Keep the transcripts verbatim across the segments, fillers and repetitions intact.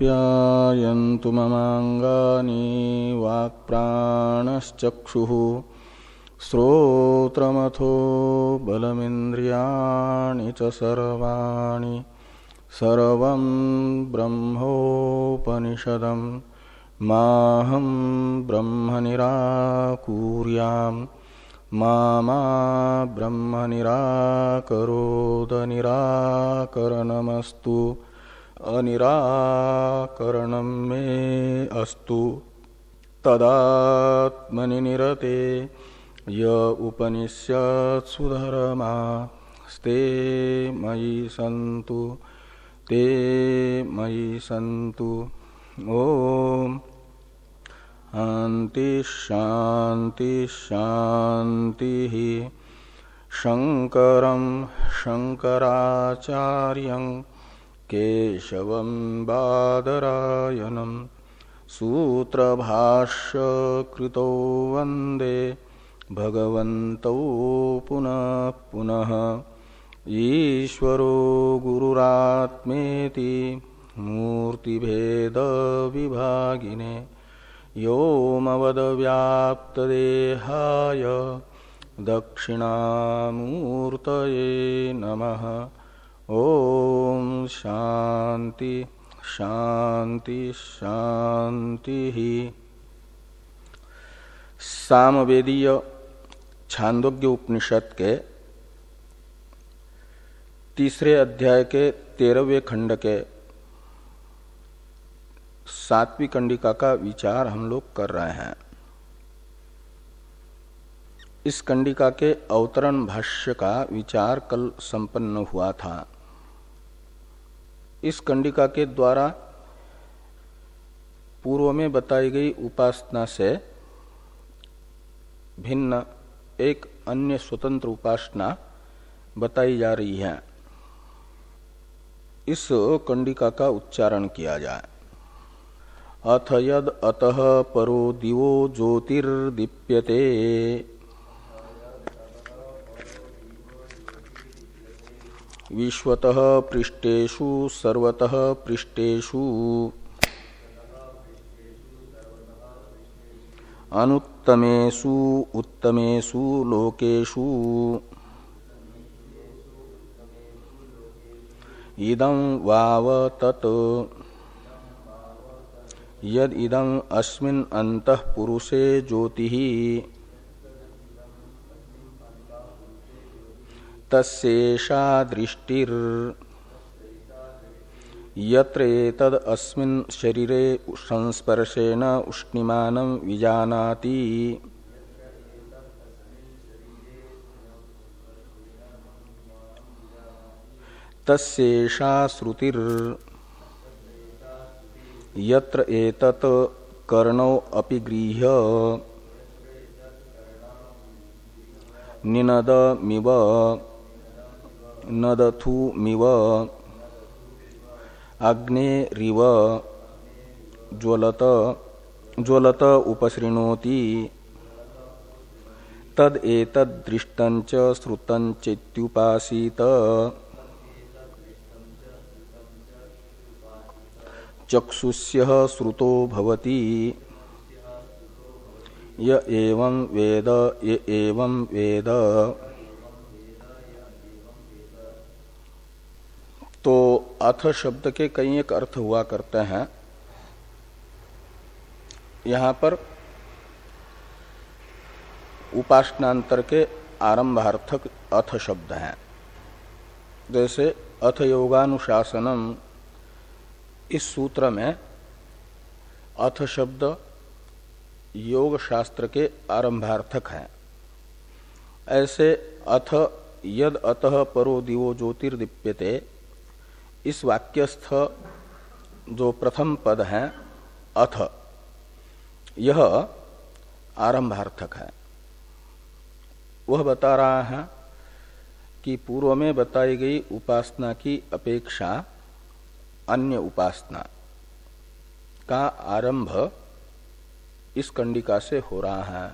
आप्यायन्तु ममाङ्गानि वाक्प्राणश्चक्षुः श्रोत्रमथो बलमिन्द्रियाणि च सर्वाणि सर्वं ब्रह्मोपनिषदम् माहं ब्रह्म निराकुर्याम् मा मा ब्रह्म निराकरोद निराकरणमस्तु अनिराकरणं मे अस्तु। तदात्मनि निरते य उपनिषत्सु धर्मास्ते मयि सन्तु ते मयि सन्तु। ओम शांति शांति शांति। शंकरं शंकराचार्यं केशवं बादरायणं सूत्रभाष्य कृतो वंदे भगवन्तौ पुनः पुनः। ईश्वरो गुरुरात्मेति मूर्तिभेद विभागिने व्योमवद्व्याप्तदेहाय दक्षिणामूर्तये नमः। ओम शांति शांति शांति। सामवेदीय छांदोग्य उपनिषद के तीसरे अध्याय के तेरहवें खंड के सातवीं कंडिका का विचार हम लोग कर रहे हैं। इस कंडिका के अवतरण भाष्य का विचार कल संपन्न हुआ था। इस कंडिका के द्वारा पूर्व में बताई गई उपासना से भिन्न एक अन्य स्वतंत्र उपासना बताई जा रही है। इस कंडिका का उच्चारण किया जाए। अथ यद अतः परो दिवो ज्योतिर्दीप्यते विश्वतः पृष्ठेषु सर्वतः पृष्ठेषु अनुत्तमेषु उत्तमेषु लोकेषु इदं वाव तत् यद इदं अस्मिन् अन्तः पुरुषे ज्योतिः तस्येषा दृष्टिर् यत्र एतद् अस्मिन् शरीरे संस्पर्शेन उष्णीमानं विजानाति तस्येषा श्रुतिर् यत्र एतत् कर्णौ अपि गृह्य निनदमिव नदथुमिव अग्नेरिव ज्वलत ज्वलत उपसृणोति तद एतद् दृष्टञ्च श्रुतञ्चेत्युपासीत चक्षुष्यः श्रुतो भवति य एवं वेद य एवं वेद। तो अथ शब्द के कई एक अर्थ हुआ करते हैं। यहाँ पर उपासनांतर के आरंभार्थक अथ शब्द हैं। जैसे अथ योगानुशासनम, इस सूत्र में अथ शब्द योग शास्त्र के आरंभार्थक है। ऐसे अथ यद अतः परो दिवो ज्योतिर्दीप्यते, इस वाक्यस्थ जो प्रथम पद है अथ, यह आरंभार्थक है। वह बता रहा है कि पूर्व में बताई गई उपासना की अपेक्षा अन्य उपासना का आरंभ इस कंडिका से हो रहा है।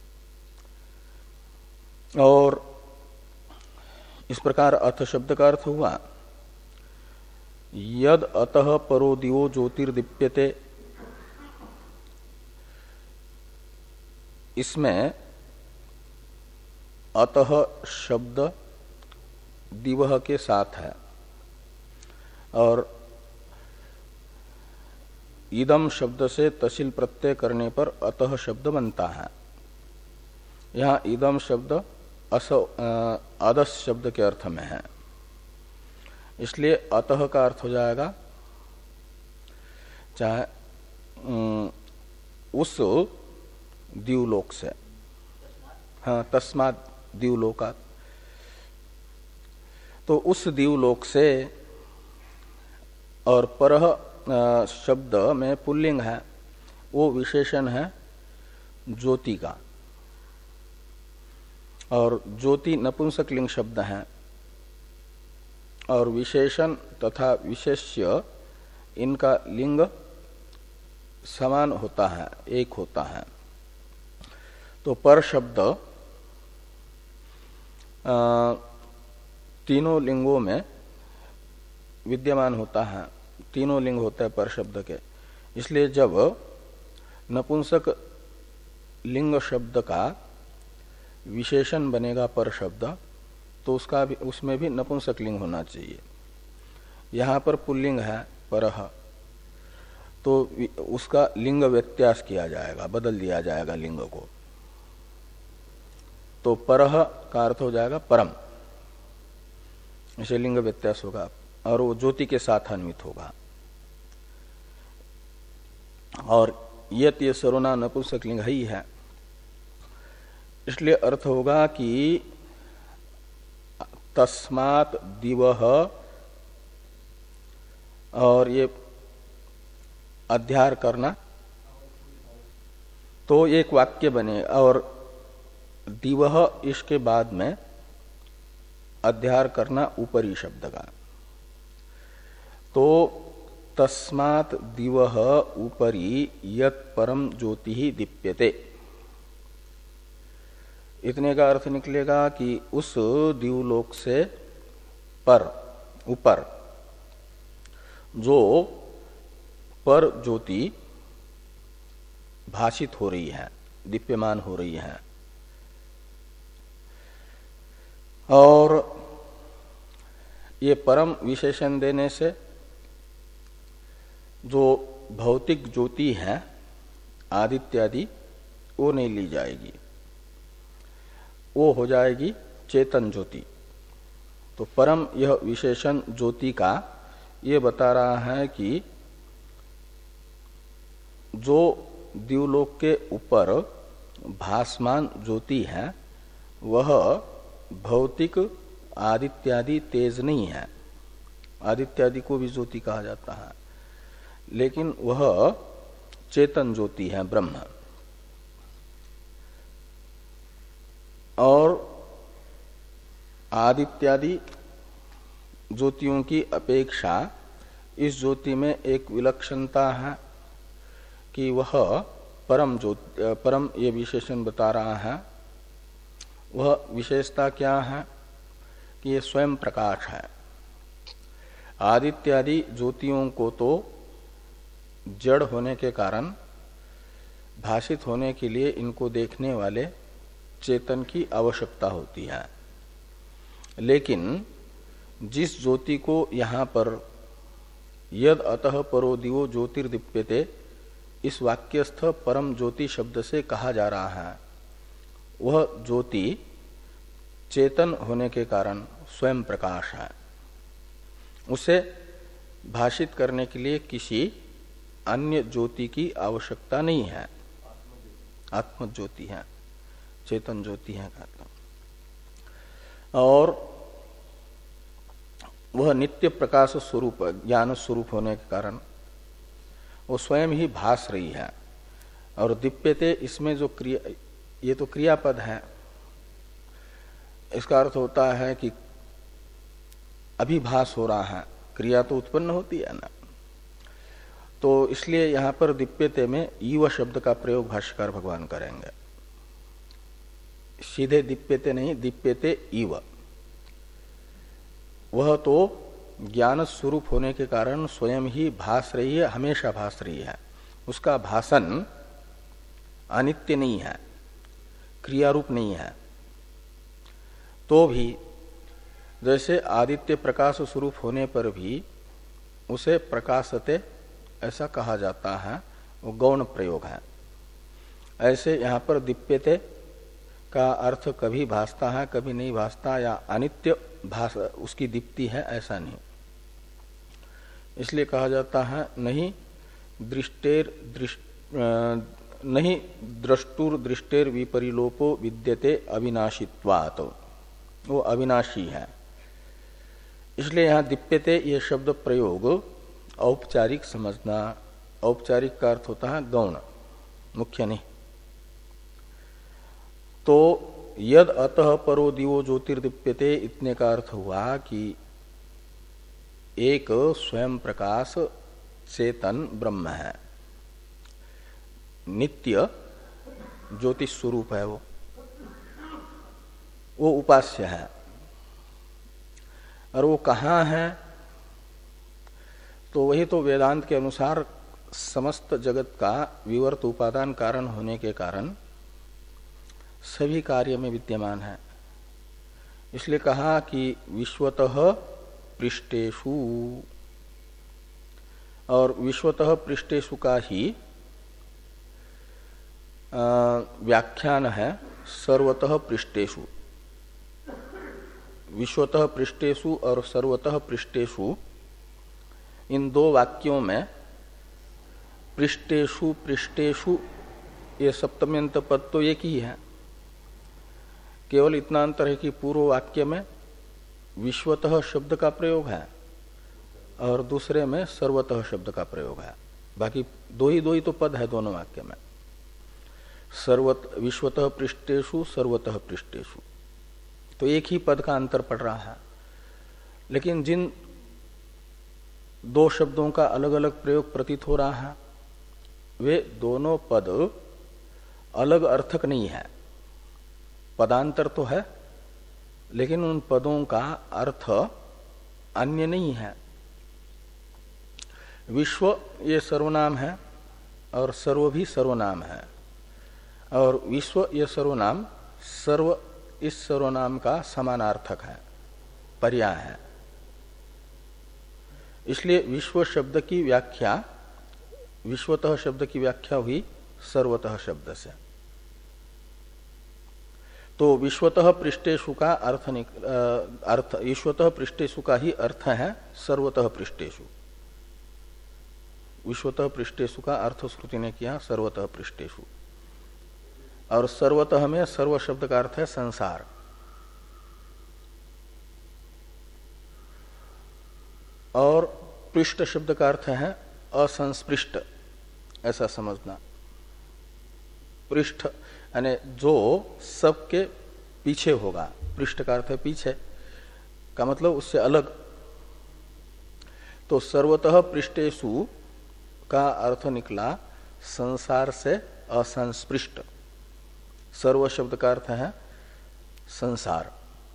और इस प्रकार अथ शब्द का अर्थ हुआ यद अतः परो दिवो ज्योतिर्दीप्यते, इसमें अतः शब्द दिवह के साथ है और इदम शब्द से तसिल प्रत्यय करने पर अतः शब्द बनता है। यहाँ इदम शब्द अस अदस शब्द के अर्थ में है, इसलिए अतः का अर्थ हो जाएगा चाहे उस द्यूलोक से, हाँ तस्मात् द्यूलोकात्, तो उस द्यूलोक से, और परह शब्द में पुल्लिंग है, वो विशेषण है ज्योति का, और ज्योति नपुंसक लिंग शब्द है, और विशेषण तथा विशेष्य इनका लिंग समान होता है, एक होता है। तो पर शब्द आ, तीनों लिंगों में विद्यमान होता है, तीनों लिंग होते हैं पर शब्द के, इसलिए जब नपुंसक लिंग शब्द का विशेषण बनेगा पर शब्द, तो उसका भी, उसमें भी नपुंसक लिंग होना चाहिए। यहाँ पर पुल्लिंग है परह, तो उसका लिंग व्यत्यास किया जाएगा, बदल दिया जाएगा लिंग को, तो परह का अर्थ हो जाएगा परम, इसे लिंग व्यत्यास होगा और वो ज्योति के साथ अन्वित होगा। और यत ये सर्वना नपुंसक लिंग ही है, इसलिए अर्थ होगा कि तस्मात् दिवः, और ये अध्यार करना, तो एक वाक्य बने, और दिवः इसके बाद में अध्यार करना ऊपरी शब्द का, तो तस्मात् दिवः ऊपरी यत् परम ज्योति ही दीप्यते, इतने का अर्थ निकलेगा कि उस दिवलोक से पर, ऊपर जो पर ज्योति भाषित हो रही है, दीप्यमान हो रही है, और ये परम विशेषण देने से जो भौतिक ज्योति है आदित्यादि वो नहीं ली जाएगी, वो हो जाएगी चेतन ज्योति। तो परम यह विशेषण ज्योति का ये बता रहा है कि जो द्युलोक के ऊपर भासमान ज्योति है वह भौतिक आदित्यादि तेज नहीं है, आदित्यादि को भी ज्योति कहा जाता है, लेकिन वह चेतन ज्योति है, ब्रह्म। और आदित्यादि ज्योतियों की अपेक्षा इस ज्योति में एक विलक्षणता है कि वह परम ज्योति, परम ये विशेषण बता रहा है। वह विशेषता क्या है कि ये स्वयं प्रकाश है। आदित्यादि ज्योतियों को तो जड़ होने के कारण भाषित होने के लिए इनको देखने वाले चेतन की आवश्यकता होती है, लेकिन जिस ज्योति को यहाँ पर यद अतः परो दिवो ज्योतिर्दीप्यते इस वाक्यस्थ परम ज्योति शब्द से कहा जा रहा है, वह ज्योति चेतन होने के कारण स्वयं प्रकाश है। उसे भाषित करने के लिए किसी अन्य ज्योति की आवश्यकता नहीं है, आत्म ज्योति है, चेतन ज्योति है। और वह नित्य प्रकाश स्वरूप ज्ञान स्वरूप होने के कारण वो स्वयं ही भास रही है। और दीप्यते इसमें जो क्रिया, ये तो क्रियापद है, इसका अर्थ होता है कि अभिभास हो रहा है, क्रिया तो उत्पन्न होती है ना, तो इसलिए यहां पर दीप्यते में ईव शब्द का प्रयोग भाष्यकार भगवान करेंगे। सीधे दीप्यते नहीं, दीप्यते ईव, वह तो ज्ञान स्वरूप होने के कारण स्वयं ही भास रही है, हमेशा भास रही है, उसका भाषण अनित्य नहीं है, क्रियारूप नहीं है, तो भी जैसे आदित्य प्रकाश स्वरूप होने पर भी उसे प्रकाशते ऐसा कहा जाता है, वो गौण प्रयोग है। ऐसे यहाँ पर दीप्यते का अर्थ कभी भासता है कभी नहीं भासता, या अनित्य भास उसकी दीप्ति है ऐसा नहीं। इसलिए कहा जाता है नहीं दृष्टेर दृष्ट नहीं द्रष्टुर दृष्टेर विपरिलोपो विद्यते अविनाशित्वात्, वो अविनाशी है। इसलिए यहाँ दीप्यते ये शब्द प्रयोग औपचारिक समझना, औपचारिक का अर्थ होता है गौण, मुख्य नहीं। तो यद अतः परो दिवो ज्योतिर्दीप्यते इतने का अर्थ हुआ कि एक स्वयं प्रकाश चेतन ब्रह्म है, नित्य ज्योतिष स्वरूप है, वो वो उपास्य है। और वो कहाँ है, तो वही तो वेदांत के अनुसार समस्त जगत का विवर्त उपादान कारण होने के कारण सभी कार्य में विद्यमान है। इसलिए कहा कि विश्वतः पृष्ठेषु, और विश्वतः पृष्ठेषु का ही व्याख्यान है सर्वतः पृष्ठेषु। विश्वतः पृष्ठेषु और सर्वतः पृष्ठेषु, इन दो वाक्यों में पृष्ठेषु पृष्ठेषु ये सप्तम्यंत पद तो एक ही है, केवल इतना अंतर है कि पूर्व वाक्य में विश्वतः शब्द का प्रयोग है और दूसरे में सर्वतः शब्द का प्रयोग है। बाकी दो ही दो ही तो पद है दोनों वाक्य में, सर्वत विश्वतः पृष्ठेषु सर्वतः पृष्ठेषु, तो एक ही पद का अंतर पड़ रहा है। लेकिन जिन दो शब्दों का अलग अलग प्रयोग प्रतीत हो रहा है, वे दोनों पद अलग अर्थक नहीं है, पदांतर तो है, लेकिन उन पदों का अर्थ अन्य नहीं है। विश्व ये सर्वनाम है और सर्व भी सर्वनाम है, और विश्व ये सर्वनाम सर्व इस सर्वनाम का समानार्थक है, पर्याय है। इसलिए विश्व शब्द की व्याख्या, विश्वतः शब्द की व्याख्या हुई सर्वतः शब्द से। तो विश्वतः पृष्ठेषु का अर्थ अर्थ विश्वतः पृष्ठेषु का ही अर्थ है सर्वतः पृष्ठेषु। विश्वतः पृष्ठेषु का अर्थ श्रुति ने किया सर्वतः पृष्ठेषु, और सर्वतः में सर्व शब्द का अर्थ है संसार। और पृष्ठ शब्द का अर्थ है असंस्पृष्ट, ऐसा समझना। पृष्ठ यानी जो सबके पीछे होगा, पृष्ठ का अर्थ है पीछे का मतलब उससे अलग। तो सर्वतः पृष्ठेषु का अर्थ निकला संसार से असंस्पृष्ट। सर्व शब्द का अर्थ है संसार,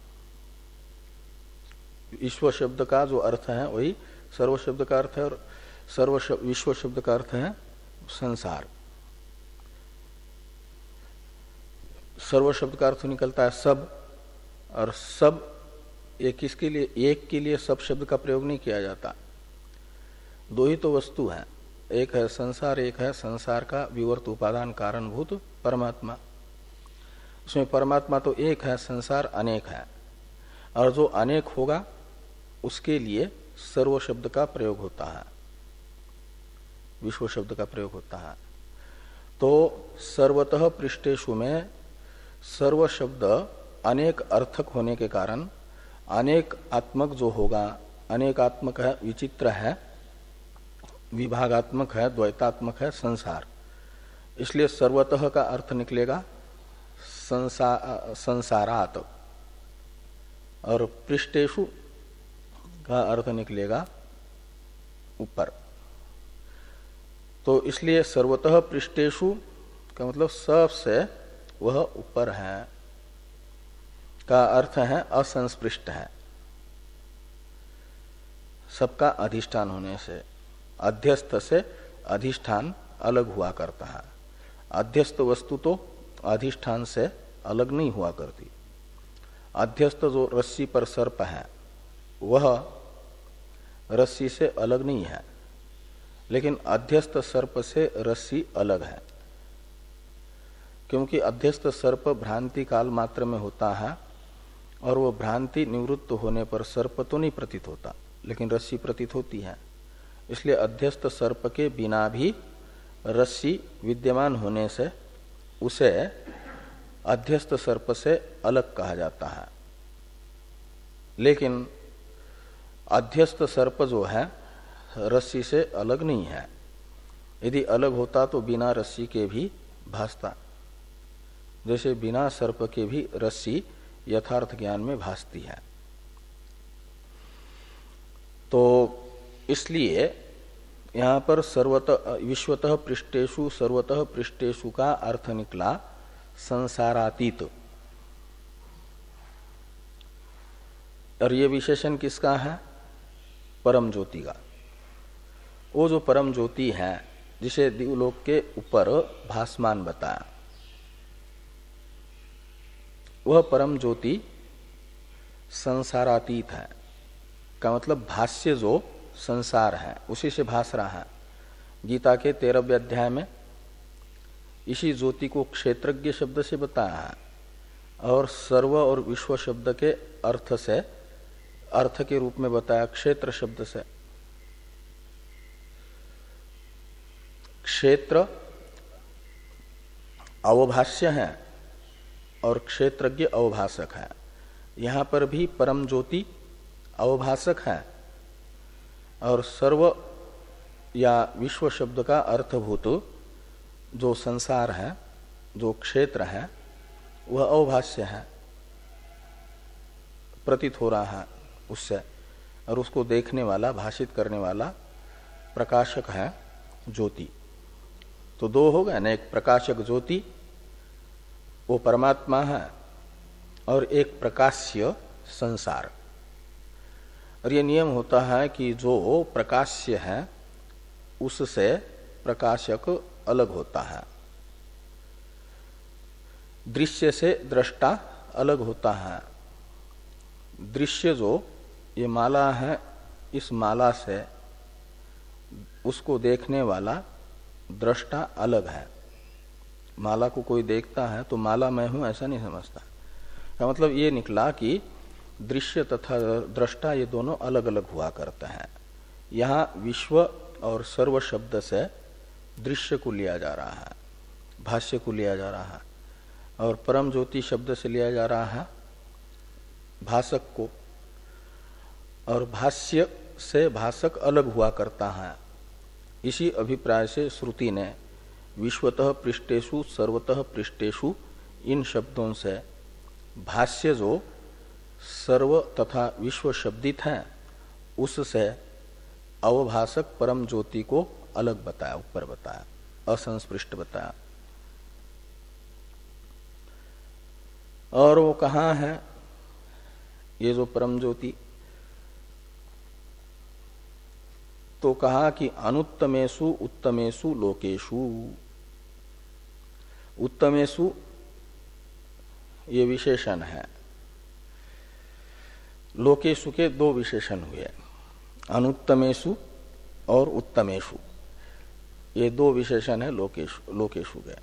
विश्व शब्द का जो अर्थ है वही सर्व शब्द का अर्थ है, और सर्व शब्द, विश्व शब्द का अर्थ है संसार। सर्व शब्द का अर्थ निकलता है सब, और सब एक किसके लिए, एक के लिए सब शब्द का प्रयोग नहीं किया जाता। दो ही तो वस्तु है, एक है संसार, एक है संसार का विवर्त उपादान कारणभूत परमात्मा। उसमें परमात्मा तो एक है, संसार अनेक है, और जो अनेक होगा उसके लिए सर्व शब्द का प्रयोग होता है, विश्व शब्द का प्रयोग होता है। तो सर्वतः पृष्ठेषु में सर्व शब्द अनेक अर्थक होने के कारण अनेक आत्मक जो होगा, अनेकात्मक है, विचित्र है, विभागात्मक है, द्वैतात्मक है संसार। इसलिए सर्वतः का अर्थ निकलेगा संसा, संसारात, और पृष्ठेषु का अर्थ निकलेगा ऊपर। तो इसलिए सर्वतः पृष्ठेषु का मतलब सबसे वह ऊपर है का अर्थ है असंस्पृष्ट है। सबका अधिष्ठान होने से, अध्यस्त से अधिष्ठान अलग हुआ करता है। अध्यस्त वस्तु तो अधिष्ठान से अलग नहीं हुआ करती। अध्यस्त जो रस्सी पर सर्प है वह रस्सी से अलग नहीं है, लेकिन अध्यस्त सर्प से रस्सी अलग है, क्योंकि अध्यस्त सर्प भ्रांति काल मात्र में होता है और वो भ्रांति निवृत्त होने पर सर्प तो नहीं प्रतीत होता, लेकिन रस्सी प्रतीत होती है। इसलिए अध्यस्त सर्प के बिना भी रस्सी विद्यमान होने से उसे अध्यस्त सर्प से अलग कहा जाता है। लेकिन अध्यस्त सर्प जो है रस्सी से अलग नहीं है। यदि अलग होता तो बिना रस्सी के भी भासता, जैसे बिना सर्प के भी रस्सी यथार्थ ज्ञान में भासती है। तो इसलिए यहाँ पर सर्वतः विश्वतः पृष्ठेषु सर्वतः पृष्ठेषु का अर्थ निकला संसारातीत। और ये विशेषण किसका है? परम ज्योति का। वो जो परम ज्योति है जिसे दिवलोक के ऊपर भासमान बताया, वह परम ज्योति संसारातीत है। का मतलब भाष्य जो संसार है उसी से भास रहा है। गीता के तेरहवें अध्याय में इसी ज्योति को क्षेत्रज्ञ शब्द से बताया है और सर्व और विश्व शब्द के अर्थ से अर्थ के रूप में बताया क्षेत्र शब्द से। क्षेत्र अवभाष्य है और क्षेत्रज्ञ अवभाषक है। यहां पर भी परम ज्योति अवभाषक है और सर्व या विश्व शब्द का अर्थभूत जो संसार है, जो क्षेत्र है, वह अवभाष्य है, प्रतीत हो रहा है उससे, और उसको देखने वाला, भाषित करने वाला प्रकाशक है ज्योति। तो दो हो गए ना, एक प्रकाशक ज्योति वो परमात्मा है और एक प्रकाश्य संसार। और ये नियम होता है कि जो प्रकाश्य है उससे प्रकाशक अलग होता है, दृश्य से दृष्टा अलग होता है। दृश्य जो ये माला है, इस माला से उसको देखने वाला दृष्टा अलग है। माला को कोई देखता है तो माला मैं हूं ऐसा नहीं समझता। का मतलब ये निकला कि दृश्य तथा दृष्टा ये दोनों अलग अलग हुआ करते हैं। यहाँ विश्व और सर्व शब्द से दृश्य को लिया जा रहा है, भाष्य को लिया जा रहा है, और परम ज्योति शब्द से लिया जा रहा है भाषक को। और भाष्य से भाषक अलग हुआ करता है। इसी अभिप्राय से श्रुति ने विश्वतः पृष्ठेषु सर्वतः पृष्ठेषु इन शब्दों से भाष्य जो सर्व तथा विश्व शब्दित है उससे अवभाषक परम ज्योति को अलग बताया, ऊपर बताया, असंस्पृष्ट बताया। और वो कहाँ है ये जो परम ज्योति? तो कहा कि अनुत्तमेषु उत्तमेषु लोकेषु। उत्तमेषु ये विशेषण है, लोकेषु के दो विशेषण हुए, अनुत्तमेषु और उत्तमेषु, ये दो विशेषण है लोकेषु लोकेषु के।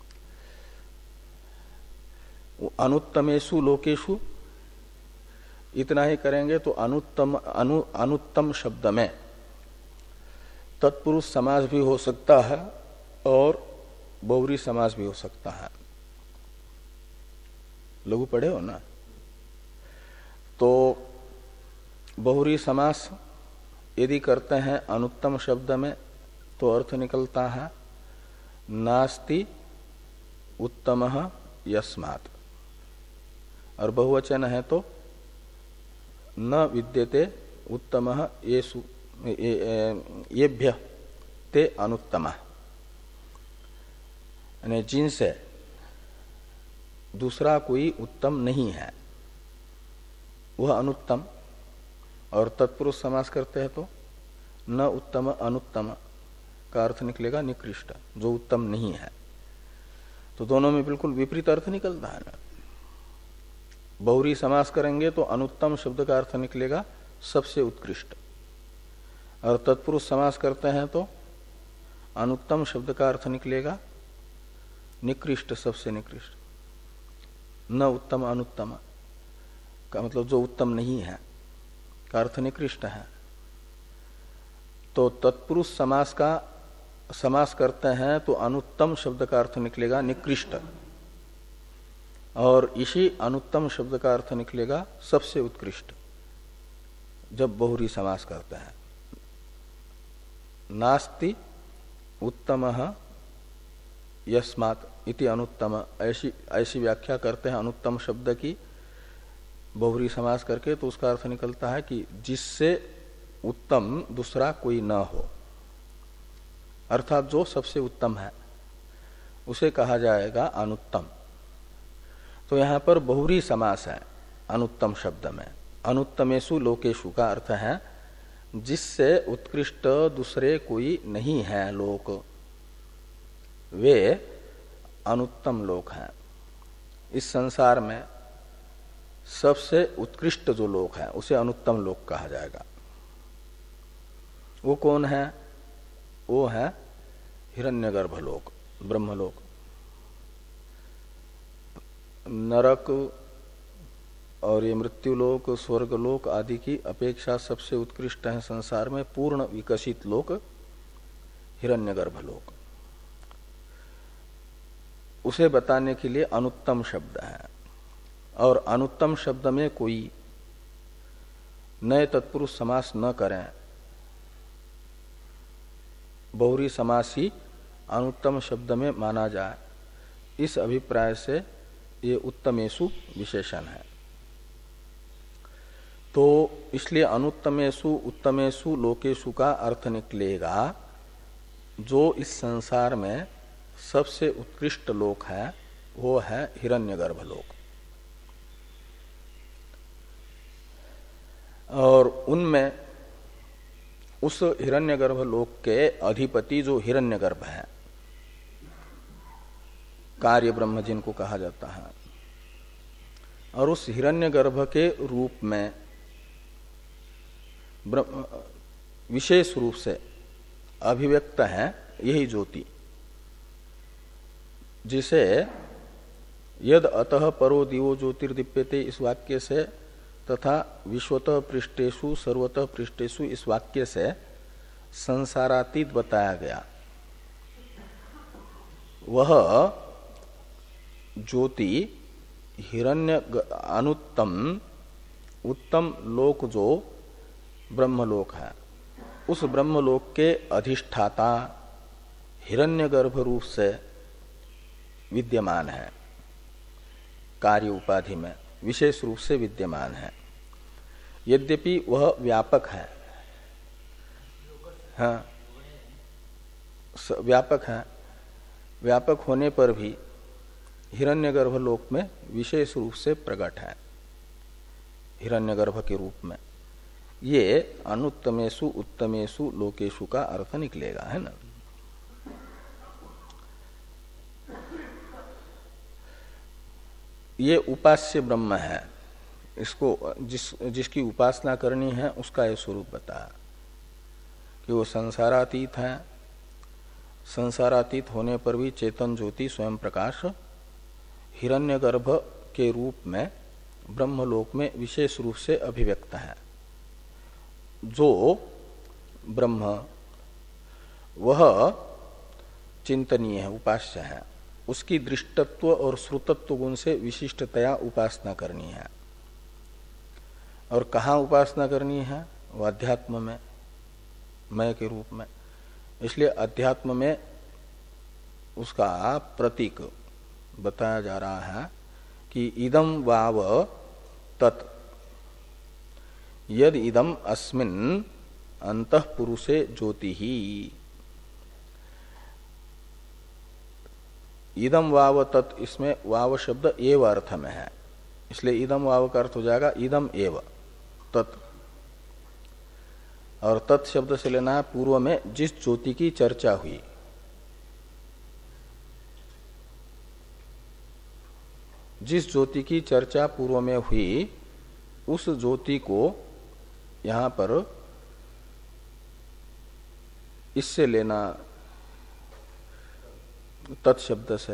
अनुत्तमेषु लोकेषु इतना ही करेंगे तो अनुत्तम अनु अनुत्तम शब्द में तत्पुरुष समास भी हो सकता है और बहुव्रीहि समास भी हो सकता है। लघु पढ़े हो ना? तो बहुव्रीहि समास यदि करते हैं अनुत्तम शब्द में तो अर्थ निकलता है नास्ति उत्तमः यस्मात्, और बहुवचन है तो न विद्यते उत्तमः येषु येभ्य ते अनुत्तमः, यानी जिनसे दूसरा कोई उत्तम नहीं है वह अनुत्तम। और तत्पुरुष समास करते हैं तो न उत्तम अनुत्तम का अर्थ निकलेगा निकृष्ट, जो उत्तम नहीं है। तो दोनों में बिल्कुल विपरीत अर्थ निकलता है ना। बहुरी समास करेंगे तो अनुत्तम शब्द का अर्थ निकलेगा सबसे उत्कृष्ट, और तत्पुरुष समास करते हैं तो अनुत्तम शब्द का अर्थ निकलेगा निकृष्ट, सबसे निकृष्ट। न उत्तम अनुत्तम का मतलब जो उत्तम नहीं है का अर्थ निकृष्ट है। तो तत्पुरुष समास का समास करते हैं तो अनुत्तम शब्द का अर्थ निकलेगा निकृष्ट, और इसी अनुत्तम शब्द का अर्थ निकलेगा सबसे उत्कृष्ट जब बहुरी समास करते हैं। नास्ति उत्तमः यस्मात् इति अनुत्तम, ऐसी ऐसी व्याख्या करते हैं अनुत्तम शब्द की बहुरी समास करके, तो उसका अर्थ निकलता है कि जिससे उत्तम दूसरा कोई न हो, अर्थात जो सबसे उत्तम है उसे कहा जाएगा अनुत्तम। तो यहां पर बहुरी समास है अनुत्तम शब्द में। अनुत्तमेषु लोकेषु का अर्थ है जिससे उत्कृष्ट दूसरे कोई नहीं है लोक, वे अनुत्तम लोक हैं। इस संसार में सबसे उत्कृष्ट जो लोक है उसे अनुत्तम लोक कहा जाएगा। वो कौन है? वो है हिरण्यगर्भ लोक, ब्रह्मलोक। नरक और ये मृत्युलोक, स्वर्गलोक आदि की अपेक्षा सबसे उत्कृष्ट है संसार में पूर्ण विकसित लोक हिरण्यगर्भ लोक। उसे बताने के लिए अनुत्तम शब्द है, और अनुत्तम शब्द में कोई नए तत्पुरुष समास न करें, बहुरी समास ही अनुत्तम शब्द में माना जाए, इस अभिप्राय से ये उत्तमेषु विशेषण है। तो इसलिए अनुत्तमेषु उत्तमेषु लोकेषु का अर्थ निकलेगा जो इस संसार में सबसे उत्कृष्ट लोक है वो है हिरण्यगर्भ लोक। और उनमें उस हिरण्यगर्भ लोक के अधिपति जो हिरण्यगर्भ है, कार्य ब्रह्म जिनको कहा जाता है, और उस हिरण्यगर्भ के रूप में विशेष रूप से अभिव्यक्त है यही ज्योति, जिसे यद अतः परो दिवो ज्योतिर्दीप्यते इस वाक्य से तथा विश्वतः पृष्ठेषु सर्वतः पृष्ठेषु इस वाक्य से संसारातीत बताया गया। वह ज्योति हिरण्य अनुत्तम उत्तम लोक जो ब्रह्मलोक है, उस ब्रह्मलोक के अधिष्ठाता हिरण्यगर्भ रूप से विद्यमान है, कार्य उपाधि में विशेष रूप से विद्यमान है। यद्यपि वह व्यापक है, हाँ व्यापक है, व्यापक होने पर भी हिरण्यगर्भ लोक में विशेष रूप से प्रकट है, हिरण्यगर्भ के रूप में। ये अनुत्तमेषु उत्तमेषु लोकेषु का अर्थ निकलेगा, है ना। ये उपास्य ब्रह्म है, इसको जिस जिसकी उपासना करनी है उसका ये स्वरूप बताया कि वो संसारातीत है। संसारातीत होने पर भी चेतन ज्योति स्वयं प्रकाश हिरण्यगर्भ के रूप में ब्रह्मलोक में विशेष रूप से अभिव्यक्त है। जो ब्रह्म वह चिंतनीय है, उपास्य है, उसकी दृष्टत्व और श्रुतत्व गुण से विशिष्टतया उपासना करनी है। और कहाँ उपासना करनी है? वो अध्यात्म में, मय के रूप में। इसलिए अध्यात्म में उसका प्रतीक बताया जा रहा है कि इदम वाव तत् यद इदम अस्मिन् अंतःपुरुषे ज्योति ही। इदम वाव तत्, इसमें वाव शब्द एव अर्थ में है, इसलिए इदम वाव का अर्थ हो जाएगा इदम एव तत्, और तत् शब्द से लेना है पूर्व में जिस ज्योति की चर्चा हुई। जिस ज्योति की चर्चा पूर्व में हुई उस ज्योति को यहां पर इससे लेना तत्शब्द से।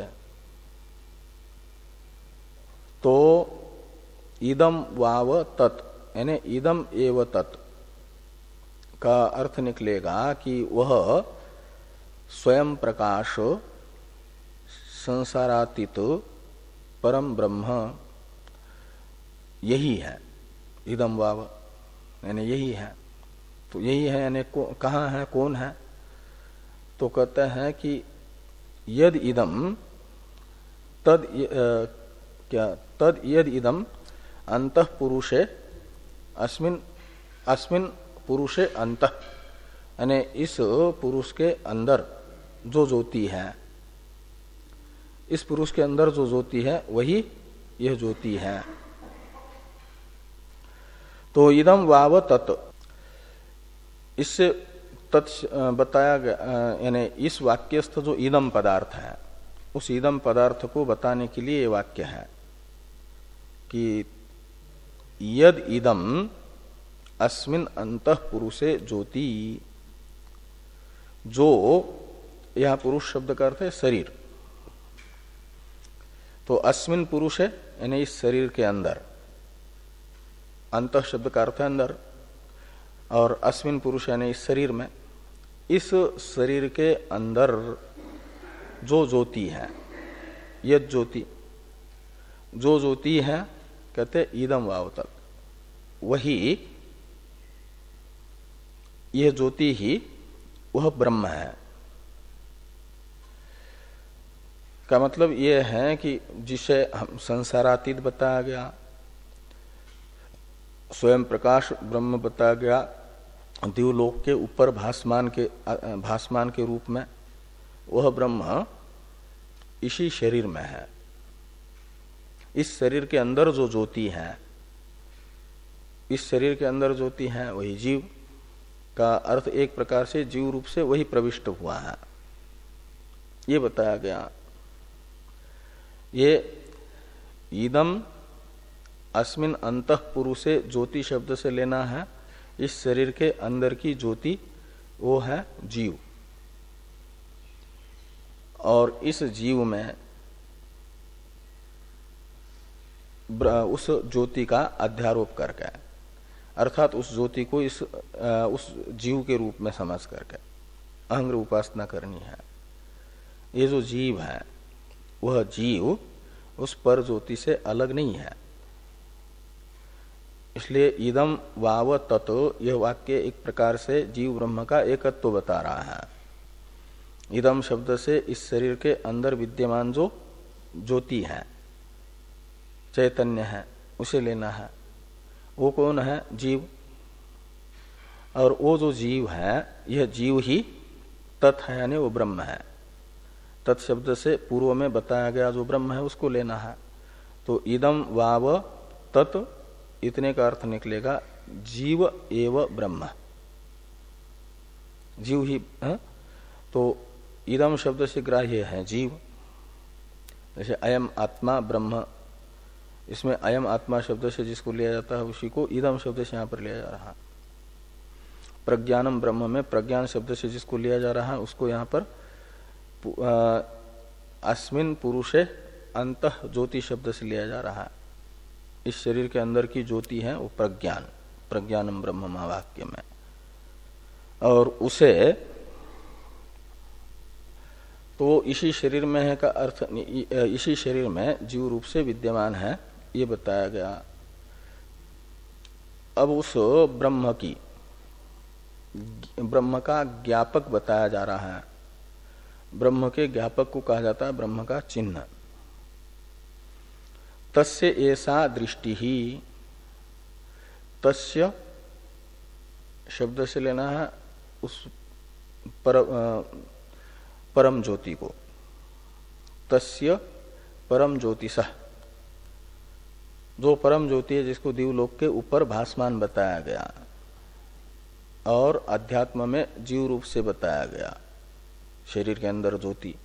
तो इदम वाव तत् यानी इदम एव तत् का अर्थ निकलेगा कि वह स्वयं प्रकाश संसारातीत परम ब्रह्म यही है। इदम वाव यानी यही है। तो यही है यानी कहाँ है, कौन है? तो कहते हैं कि यद इदम तद आ, क्या तद यद इदम अंतः पुरुषे अस्मिन अस्मिन पुरुषे अंतः यानी इस पुरुष के अंदर जो ज्योति है, इस पुरुष के अंदर जो ज्योति है वही यह ज्योति है। तो इदम वाव तत्, इससे तत् बताया गया यानी इस वाक्यस्थ जो इदम पदार्थ है उस इदम पदार्थ को बताने के लिए ये वाक्य है कि यद इदम अस्मिन अंतः पुरुषे ज्योति। जो यह पुरुष शब्द का अर्थ है शरीर। तो अस्मिन पुरुष है यानी इस शरीर के अंदर, अंतः शब्द का अर्थ है अंदर, और अस्मिन पुरुष यानी इस शरीर में, इस शरीर के अंदर जो ज्योति है, यद ज्योति, जो ज्योति है कहते इदम वाव तत्, वही यह ज्योति ही वह ब्रह्म है। का मतलब यह है कि जिसे हम संसारातीत बताया गया, स्वयं प्रकाश ब्रह्म बताया गया, दिवलोक के ऊपर भासमान के भासमान के रूप में, वह ब्रह्म इसी शरीर में है। इस शरीर के अंदर जो ज्योति है, इस शरीर के अंदर ज्योति है वही जीव का अर्थ एक प्रकार से जीव रूप से वही प्रविष्ट हुआ है, ये बताया गया। ये इदम अस्मिन अंतः पुरुषे ज्योति शब्द से लेना है इस शरीर के अंदर की ज्योति, वो है जीव। और इस जीव में उस ज्योति का अध्यारोप करके, अर्थात उस ज्योति को इस उस जीव के रूप में समझ करके अहंग उपासना करनी है। ये जो जीव है वह जीव उस पर ज्योति से अलग नहीं है। इसलिए इदम वाव तत् यह वाक्य एक प्रकार से जीव ब्रह्म का एकत्व बता रहा है। इदम शब्द से इस शरीर के अंदर विद्यमान जो ज्योति है, चैतन्य है, उसे लेना है। वो कौन है? जीव। और वो जो जीव है यह जीव ही तत् है यानी वो ब्रह्म है। तत् शब्द से पूर्व में बताया गया जो ब्रह्म है उसको लेना है। तो इदम वाव तत् इतने का अर्थ निकलेगा जीव एव ब्रह्म, जीव ही है। तो इदम शब्द से ग्राह्य है जीव। जैसे अयम आत्मा ब्रह्म, इसमें अयम आत्मा शब्द से जिसको लिया जाता है उसी को इदम शब्द से यहां पर लिया जा रहा है। प्रज्ञानम ब्रह्म में प्रज्ञान शब्द से जिसको लिया जा रहा है उसको यहां पर अस्मिन पुरुषे अंतः ज्योति शब्द से लिया जा रहा है। इस शरीर के अंदर की ज्योति है वो प्रज्ञान, प्रज्ञानम ब्रह्म महावाक्य में। और उसे तो इसी शरीर में है का अर्थ, इसी शरीर में जीव रूप से विद्यमान है ये बताया गया। अब उस ब्रह्म की, ब्रह्म का ज्ञापक बताया जा रहा है। ब्रह्म के ज्ञापक को कहा जाता है ब्रह्म का चिन्ह। तस्य ऐसा दृष्टि ही, तस्य शब्द से लेना है उस पर, परम ज्योति को। तस्य परम ज्योतिषः, जो परम ज्योति है जिसको दिवलोक के ऊपर भासमान बताया गया, और अध्यात्म में जीव रूप से बताया गया, शरीर के अंदर ज्योति।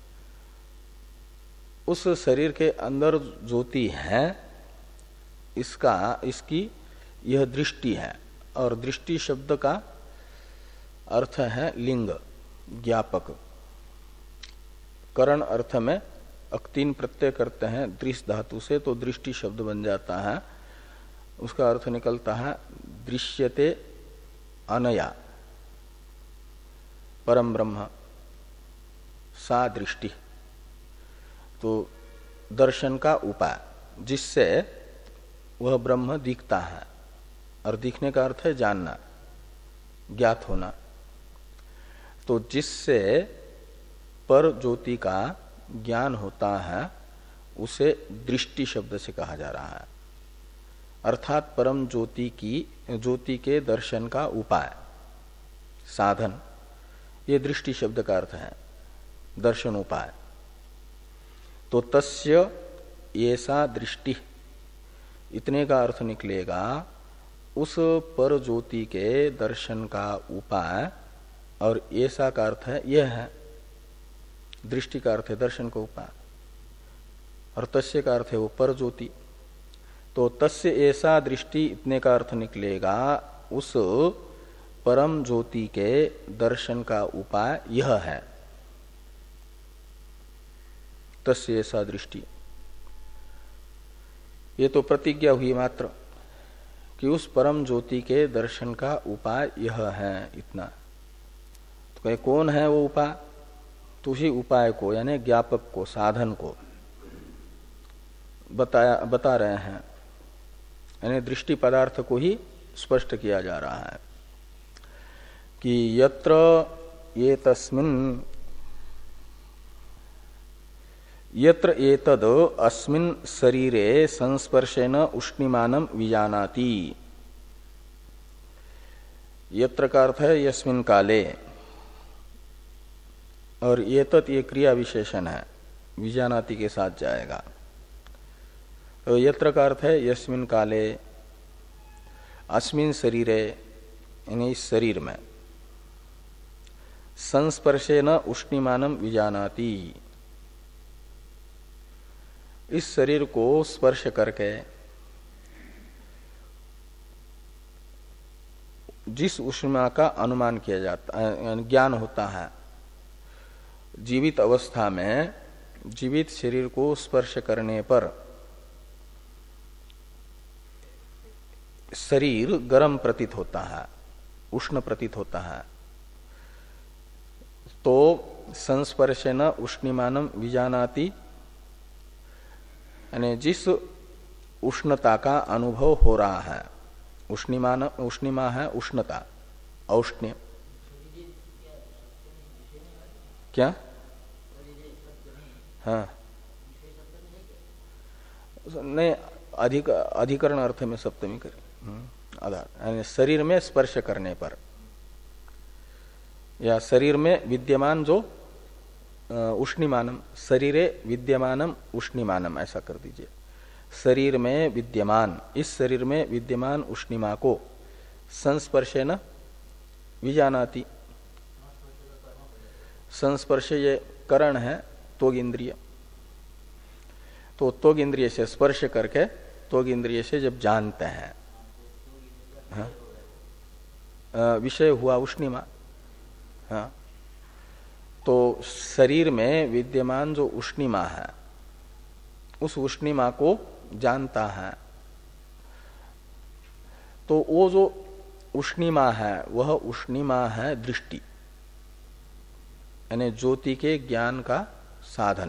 उस शरीर के अंदर ज्योति है, इसका इसकी यह दृष्टि है। और दृष्टि शब्द का अर्थ है लिंग, ज्ञापक। करण अर्थ में अक्तीन प्रत्यय करते हैं दृश्य धातु से, तो दृष्टि शब्द बन जाता है। उसका अर्थ निकलता है दृश्यते अनया परम ब्रह्म सा दृष्टि। तो दर्शन का उपाय, जिससे वह ब्रह्म दिखता है। और दिखने का अर्थ है जानना, ज्ञात होना। तो जिससे पर ज्योति का ज्ञान होता है, उसे दृष्टि शब्द से कहा जा रहा है। अर्थात परम ज्योति की ज्योति के दर्शन का उपाय, साधन, ये दृष्टि शब्द का अर्थ है, दर्शन उपाय। तो तस्य ऐसा दृष्टि, इतने का अर्थ निकलेगा उस पर ज्योति के दर्शन का उपाय। और ऐसा का अर्थ है यह है, दृष्टि का अर्थ है दर्शन का उपाय, और तस्य का अर्थ है वो पर ज्योति। तो तस्य ऐसा दृष्टि, इतने का अर्थ निकलेगा उस परम ज्योति के दर्शन का उपाय यह है, तस्य ऐसा दृष्टि। ये तो प्रतिज्ञा हुई मात्र कि उस परम ज्योति के दर्शन का उपाय यह है, इतना। तो कहे कौन है वो उपाय? तो उसी उपाय को, यानी ज्ञापक को, साधन को बताया बता रहे हैं। यानी दृष्टि पदार्थ को ही स्पष्ट किया जा रहा है कि यत्र ये तस्मिन् यत्र एतद अस्मिन् शरीरे संस्पर्शेन उष्णिमानं विजानाति। यत्र का अर्थ है यस्मिन् काले, और एतत् ये क्रिया विशेषण है, विजानाति के साथ जाएगा। तो यत्र का अर्थ है यस्मिन् काले, अस्मिन् शरीरे, यानी इस शरीर में, संस्पर्शेन उष्णिमानं विजानाति, इस शरीर को स्पर्श करके जिस उष्मा का अनुमान किया जाता है, ज्ञान होता है, जीवित अवस्था में जीवित शरीर को स्पर्श करने पर शरीर गर्म प्रतीत होता है, उष्ण प्रतीत होता है। तो संस्पर्शेन उष्णिमानं विजानाति, यानी जिस उष्णता का अनुभव हो रहा है, उष्णिमान उष्णिमा है उष्णता, औष्ण्य। क्या? हाँ, नहीं, अधिक अधिकरण अर्थ में सप्तमी करें, आधार, यानी शरीर में स्पर्श करने पर, या शरीर में विद्यमान जो उष्णिमानम, शरीरे विद्यमानम उष्णिमानम, ऐसा कर दीजिए। शरीर में विद्यमान, इस शरीर में विद्यमान उष्णिमा को संस्पर्शेन विजानाति। संस्पर्श ये करण है, त्वग इंद्रिय। तो त्वग इंद्रिय से स्पर्श करके, त्वग इंद्रिय से जब जानते हैं, हाँ, विषय हुआ उष्णिमा। हाँ, तो शरीर में विद्यमान जो उष्णिमा है, उस उष्णिमा को जानता है। तो वो जो उष्णिमा है, वह उष्णिमा है दृष्टि, यानी ज्योति के ज्ञान का साधन।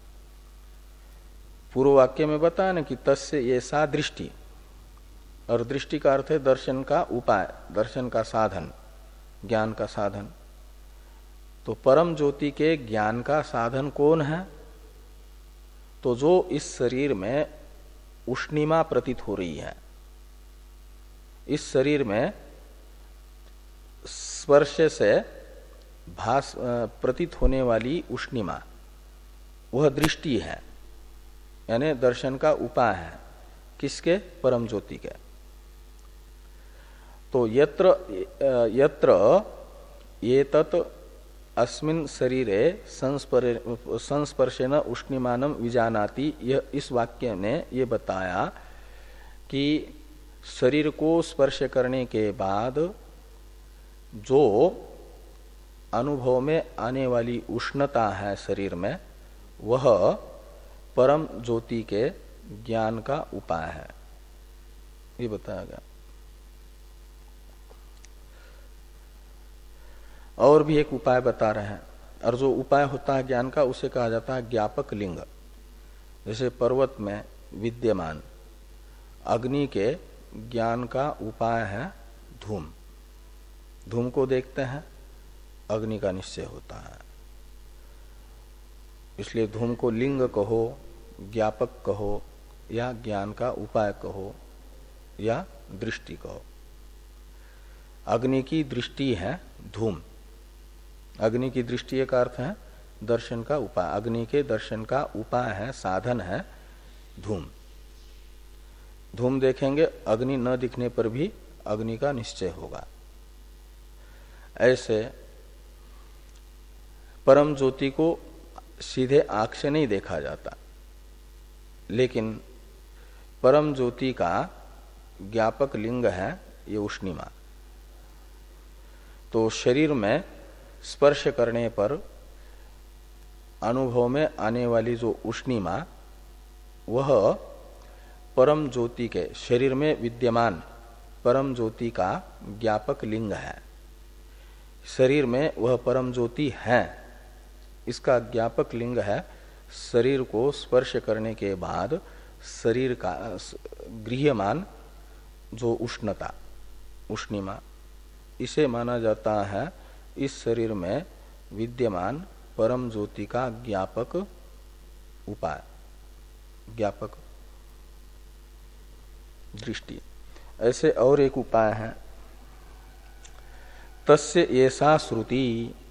पूर्व वाक्य में बताया ना कि तस्य ये सा दृष्टि, और दृष्टि का अर्थ है दर्शन का उपाय, दर्शन का साधन, ज्ञान का साधन। तो परम ज्योति के ज्ञान का साधन कौन है? तो जो इस शरीर में उष्णिमा प्रतीत हो रही है, इस शरीर में स्पर्श से भास प्रतीत होने वाली उष्णिमा, वह दृष्टि है, यानी दर्शन का उपाय है। किसके? परम ज्योति के। तो यत्र यत्र एतत् अस्मिन् शरीरे संस्पर्शेन उष्णीमानं विजानाति, यह इस वाक्य ने ये बताया कि शरीर को स्पर्श करने के बाद जो अनुभव में आने वाली उष्णता है शरीर में, वह परम ज्योति के ज्ञान का उपाय है, ये बताया गया। और भी एक उपाय बता रहे हैं, और जो उपाय होता है ज्ञान का उसे कहा जाता है ज्ञापक लिंग। जैसे पर्वत में विद्यमान अग्नि के ज्ञान का उपाय है धूम। धूम को देखते हैं, अग्नि का निश्चय होता है। इसलिए धूम को लिंग कहो, ज्ञापक कहो, या ज्ञान का उपाय कहो, या दृष्टि कहो। अग्नि की दृष्टि है धूम। अग्नि की दृष्टि का अर्थ है दर्शन का उपाय। अग्नि के दर्शन का उपाय है, साधन है धूम। धूम देखेंगे, अग्नि न दिखने पर भी अग्नि का निश्चय होगा। ऐसे परम ज्योति को सीधे आंख से नहीं देखा जाता, लेकिन परम ज्योति का ज्ञापक लिंग है ये उष्णिमा। तो शरीर में स्पर्श करने पर अनुभव में आने वाली जो उष्णिमा, वह परम ज्योति के शरीर में विद्यमान परम ज्योति का ज्ञापक लिंग है। शरीर में वह परम ज्योति है, इसका ज्ञापक लिंग है शरीर को स्पर्श करने के बाद शरीर का गृह्यमान जो उष्णता, उष्णिमा, इसे माना जाता है इस शरीर में विद्यमान परम ज्योति का ज्ञापक उपाय, ज्ञापक दृष्टि। ऐसे और एक उपाय है तस्य ऐसा श्रुति।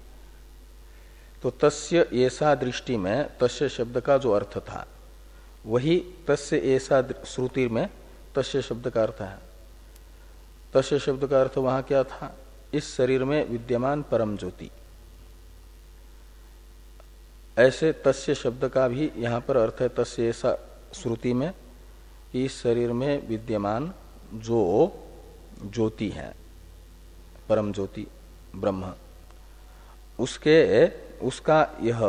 तो तस्य ऐसा दृष्टि में तस्य शब्द का जो अर्थ था वही तस्य ऐसा श्रुति में तस्य शब्द का अर्थ है। तस्य शब्द का अर्थ वहां क्या था? इस शरीर में विद्यमान परम ज्योति। ऐसे तस्य शब्द का भी यहां पर अर्थ है तस्य ऐसा श्रुति में, इस शरीर में विद्यमान जो ज्योति है, परम ज्योति ब्रह्म, उसके उसका यह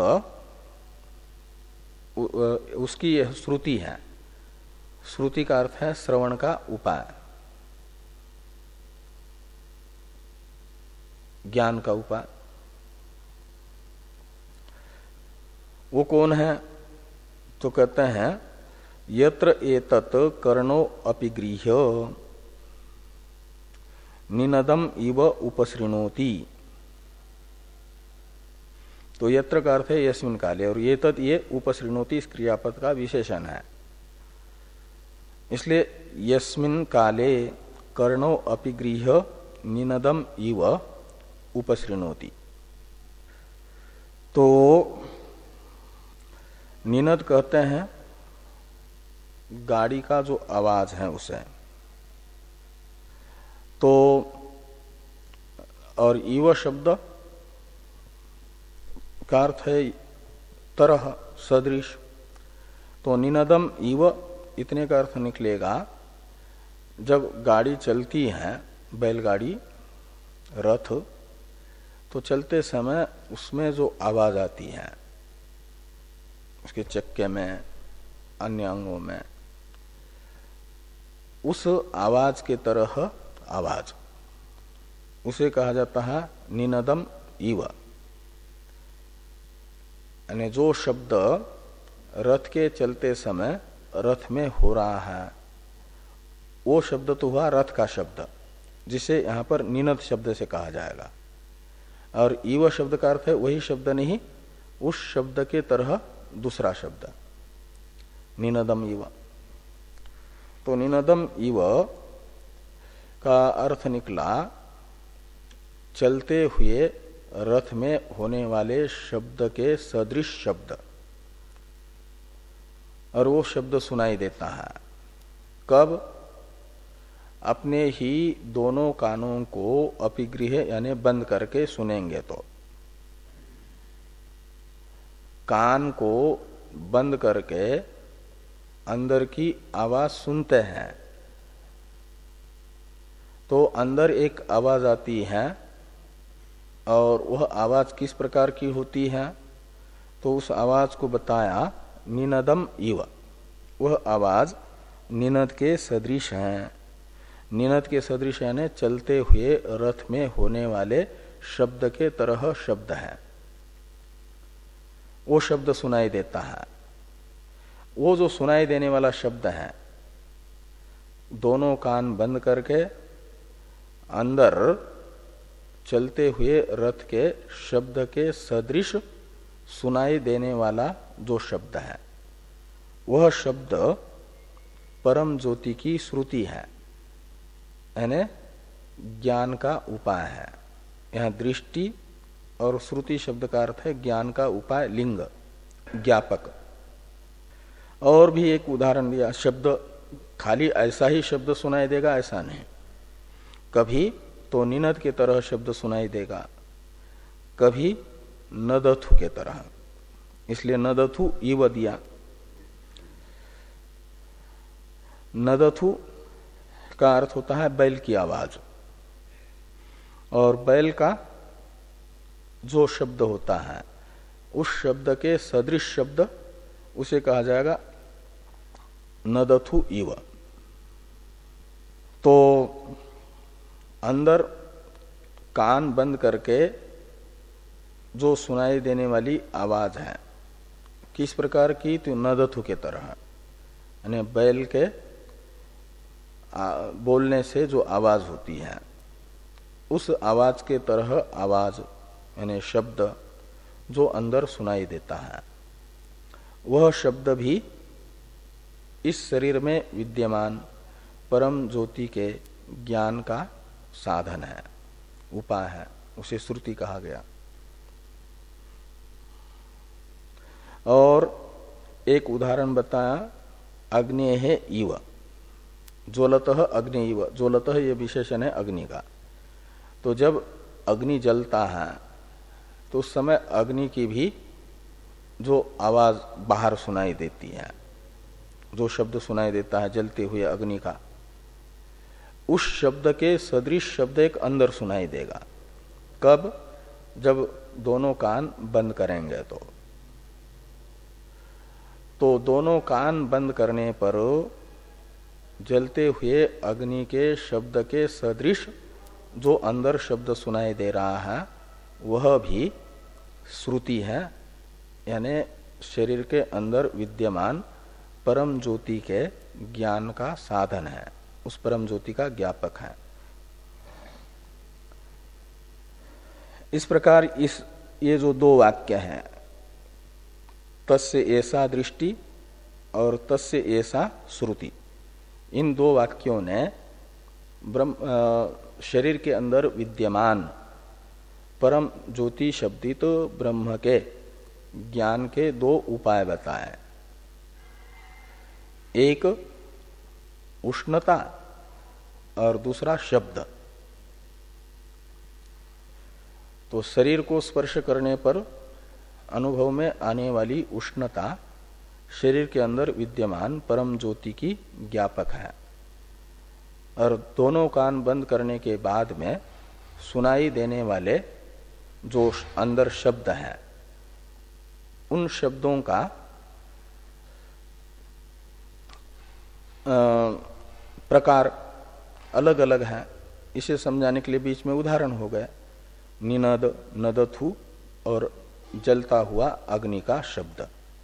उसकी यह श्रुति है। श्रुति का अर्थ है श्रवण का उपाय, ज्ञान का उपाय। वो कौन है? तो कहते हैं यत्र एतत् कर्णो अपि गृह्य निनदम इव उपसृणोति। तो यत्र का अर्थ है यस्मिन् काले, और ये तत् ये उपसृणोति इस क्रियापद का विशेषण है। इसलिए यस्मिन् काले कर्णो अपि गृह्य निनदम इव उपसृणोति। तो निनद कहते हैं गाड़ी का जो आवाज है उसे। तो और इव शब्द का अर्थ है तरह, सदृश। तो निनदम इव इतने का अर्थ निकलेगा जब गाड़ी चलती है, बैलगाड़ी, रथ, तो चलते समय उसमें जो आवाज आती है उसके चक्के में, अन्य अंगों में, उस आवाज के तरह आवाज, उसे कहा जाता है निनदम इव। यानी जो शब्द रथ के चलते समय रथ में हो रहा है, वो शब्द तो हुआ रथ का शब्द, जिसे यहां पर निनद शब्द से कहा जाएगा। और इव शब्द का अर्थ है वही शब्द नहीं, उस शब्द के तरह दूसरा शब्द, निनदम इव। तो निनदम इव का अर्थ निकला चलते हुए रथ में होने वाले शब्द के सदृश शब्द, और वो शब्द सुनाई देता है। कब? अपने ही दोनों कानों को अपिगृह यानी बंद करके सुनेंगे तो, कान को बंद करके अंदर की आवाज सुनते हैं तो अंदर एक आवाज आती है, और वह आवाज किस प्रकार की होती है, तो उस आवाज को बताया निनदम इव। वह आवाज निनद के सदृश है। निनद के सदृश यानी चलते हुए रथ में होने वाले शब्द के तरह शब्द है, वो शब्द सुनाई देता है। वो जो सुनाई देने वाला शब्द है, दोनों कान बंद करके अंदर चलते हुए रथ के शब्द के सदृश सुनाई देने वाला जो शब्द है, वह शब्द परम ज्योति की श्रुति है, यानी ज्ञान का उपाय है। यहाँ दृष्टि और श्रुति शब्द का अर्थ है ज्ञान का उपाय, लिंग, ज्ञापक। और भी एक उदाहरण दिया, शब्द खाली ऐसा ही शब्द सुनाई देगा ऐसा नहीं, कभी तो निनद के तरह शब्द सुनाई देगा, कभी नदथु के तरह, इसलिए नदथु इव दिया। नदथु का अर्थ होता है बैल की आवाज, और बैल का जो शब्द होता है उस शब्द के सदृश शब्द उसे कहा जाएगा नदथु इव। तो अंदर कान बंद करके जो सुनाई देने वाली आवाज है किस प्रकार की, तो नदथु के तरह, यानी बैल के आ, बोलने से जो आवाज होती है उस आवाज के तरह आवाज यानी शब्द जो अंदर सुनाई देता है, वह शब्द भी इस शरीर में विद्यमान परम ज्योति के ज्ञान का साधन है, उपाय है, उसे श्रुति कहा गया। और एक उदाहरण बताया अग्नेह इव, ज्वलतः अग्नि इव। ज्वलतः ये विशेषण है अग्नि का। तो जब अग्नि जलता है तो उस समय अग्नि की भी जो आवाज बाहर सुनाई देती है, जो शब्द सुनाई देता है जलते हुए अग्नि का, उस शब्द के सदृश शब्द एक अंदर सुनाई देगा। कब? जब दोनों कान बंद करेंगे तो तो दोनों कान बंद करने पर जलते हुए अग्नि के शब्द के सदृश जो अंदर शब्द सुनाई दे रहा है वह भी श्रुति है, यानी शरीर के अंदर विद्यमान परम ज्योति के ज्ञान का साधन है, उस परम ज्योति का ज्ञापक है। इस प्रकार इस ये जो दो वाक्य हैं, तस्य ऐसा दृष्टि और तस्य ऐसा श्रुति, इन दो वाक्यों ने ब्रह्म शरीर के अंदर विद्यमान परम ज्योति शब्दित तो ब्रह्म के ज्ञान के दो उपाय बताए। एक उष्णता और दूसरा शब्द। तो शरीर को स्पर्श करने पर अनुभव में आने वाली उष्णता शरीर के अंदर विद्यमान परम ज्योति की ज्ञापक है, और दोनों कान बंद करने के बाद में सुनाई देने वाले जो अंदर शब्द हैं उन शब्दों का प्रकार अलग अलग है। इसे समझाने के लिए बीच में उदाहरण हो गए, निनद, नदथु और जलता हुआ अग्नि का शब्द।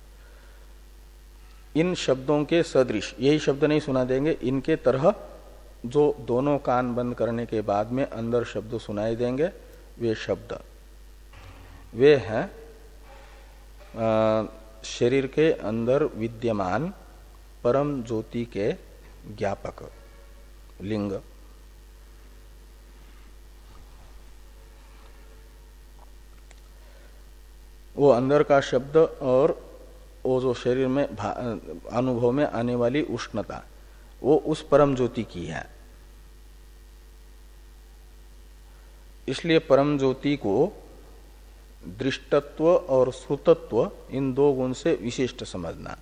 इन शब्दों के सदृश, यही शब्द नहीं सुना देंगे, इनके तरह जो दोनों कान बंद करने के बाद में अंदर शब्द सुनाई देंगे, वे शब्द वे हैं शरीर के अंदर विद्यमान परम ज्योति के ज्ञापक, लिंग। वो अंदर का शब्द और वो जो शरीर में अनुभव में आने वाली उष्णता, वो उस परम ज्योति की है, इसलिए परम ज्योति को दृष्टत्व और श्रुतत्व इन दो गुण से विशिष्ट समझना।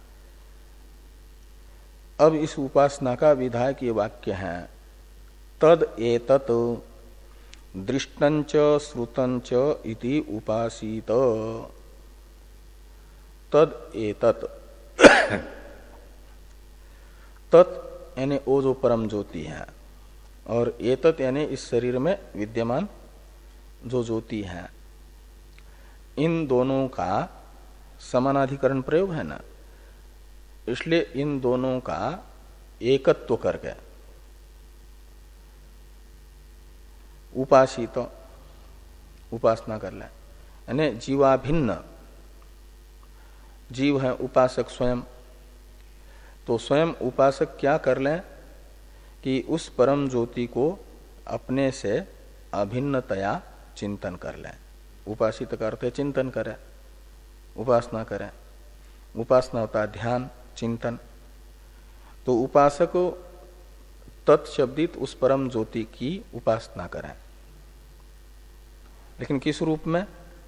अब इस उपासना का विधायक ये वाक्य है, तद एतत् दृष्टंच श्रुतंच इति उपासीत। तद एतत् तत् यानी वो जो परम ज्योति है, और एतत् यानी इस शरीर में विद्यमान जो ज्योति है, इन दोनों का समानाधिकरण प्रयोग है ना, इसलिए इन दोनों का एकत्व करके उपासित उपासना कर ले। यानी जीवाभिन्न जीव है उपासक स्वयं, तो स्वयं उपासक क्या कर लें कि उस परम ज्योति को अपने से अभिन्नतया चिंतन कर लें। उपासित करते चिंतन करें, उपासना करें। उपासना होता है ध्यान चिंतन। तो उपासक तत्शब्दित उस परम ज्योति की उपासना करें, लेकिन किस रूप में?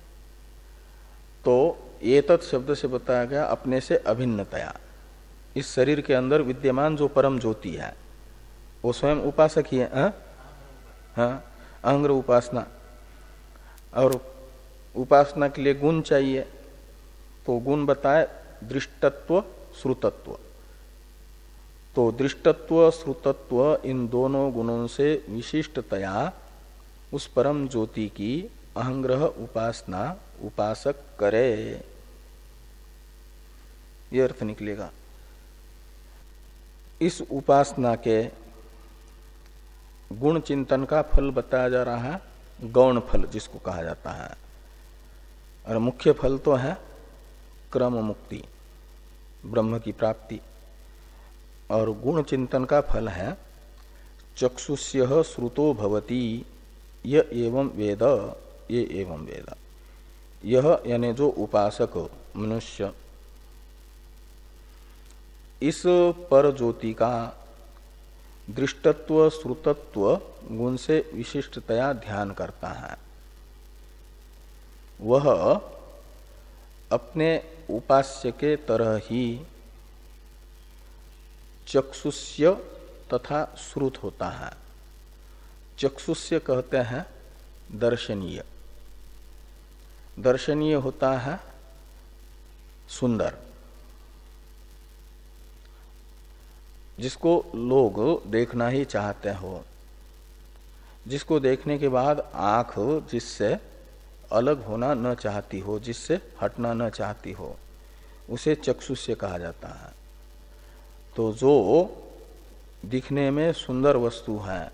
तो ये तत् शब्द से बताया गया अपने से अभिन्नतया। इस शरीर के अंदर विद्यमान जो परम ज्योति है वो स्वयं उपासक ही है। हाँ हाँ, अहंग्र उपासना। और उपासना के लिए गुण चाहिए, तो गुण बताए दृष्टत्व श्रुतत्व। तो दृष्टत्व श्रुतत्व इन दोनों गुणों से विशिष्टतया उस परम ज्योति की अहंग्रह उपासना उपासक करे, ये अर्थ निकलेगा। इस उपासना के गुण चिंतन का फल बताया जा रहा है, गौण फल जिसको कहा जाता है। और मुख्य फल तो है क्रम मुक्ति, ब्रह्म की प्राप्ति। और गुण चिंतन का फल है चक्षुष्य श्रुतो भवति य एवं वेद, ये एवं वेद। यह यानी जो उपासक मनुष्य इस पर ज्योति का दृष्टत्व श्रुतत्व गुण से विशिष्टतया ध्यान करता है, वह अपने उपास्य के तरह ही चक्षुष्य तथा श्रुत होता है। चक्षुष्य कहते हैं दर्शनीय, दर्शनीय होता है सुंदर, जिसको लोग देखना ही चाहते हो, जिसको देखने के बाद आंख जिससे अलग होना न चाहती हो, जिससे हटना न चाहती हो, उसे चक्षुष्य कहा जाता है। तो जो दिखने में सुंदर वस्तु है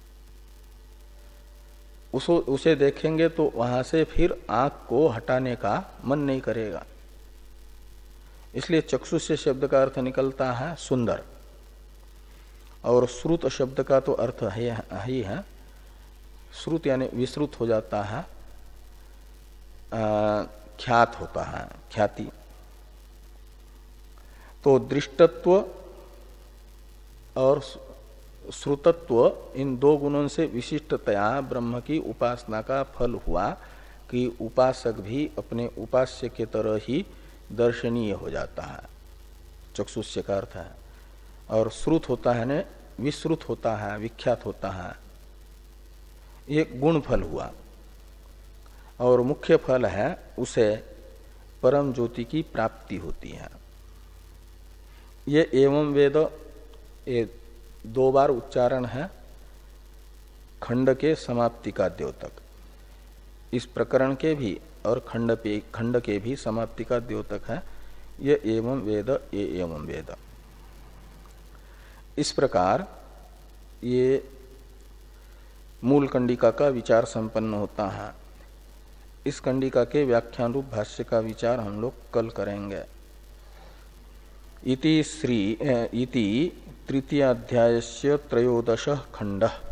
उसो उसे देखेंगे तो वहां से फिर आंख को हटाने का मन नहीं करेगा। इसलिए चक्षुष्य शब्द का अर्थ निकलता है सुंदर। और श्रुत शब्द का तो अर्थ है ही है, श्रुत यानी विश्रुत हो जाता है, आ, ख्यात होता है, ख्याति। तो दृष्टत्व और श्रुतत्व इन दो गुणों से विशिष्टतया ब्रह्म की उपासना का फल हुआ कि उपासक भी अपने उपास्य के तरह ही दर्शनीय हो जाता है, चक्षुष्य का अर्थ है। और श्रुत होता है ने विश्रुत होता है, विख्यात होता है, ये गुण फल हुआ। और मुख्य फल है उसे परम ज्योति की प्राप्ति होती है। ये एवं वेद, ये दो बार उच्चारण है खंड के समाप्ति का द्योतक। इस प्रकरण के भी और खंड पे खंड के भी समाप्ति का द्योतक है ये एवं वेद, ये एवं वेद। इस प्रकार ये मूल कंडिका का विचार संपन्न होता है। इस कंडिका के व्याख्यान रूप भाष्य का विचार हम लोग कल करेंगे। इति श्री इति तृतीय अध्यायस्य त्रयोदश खंड।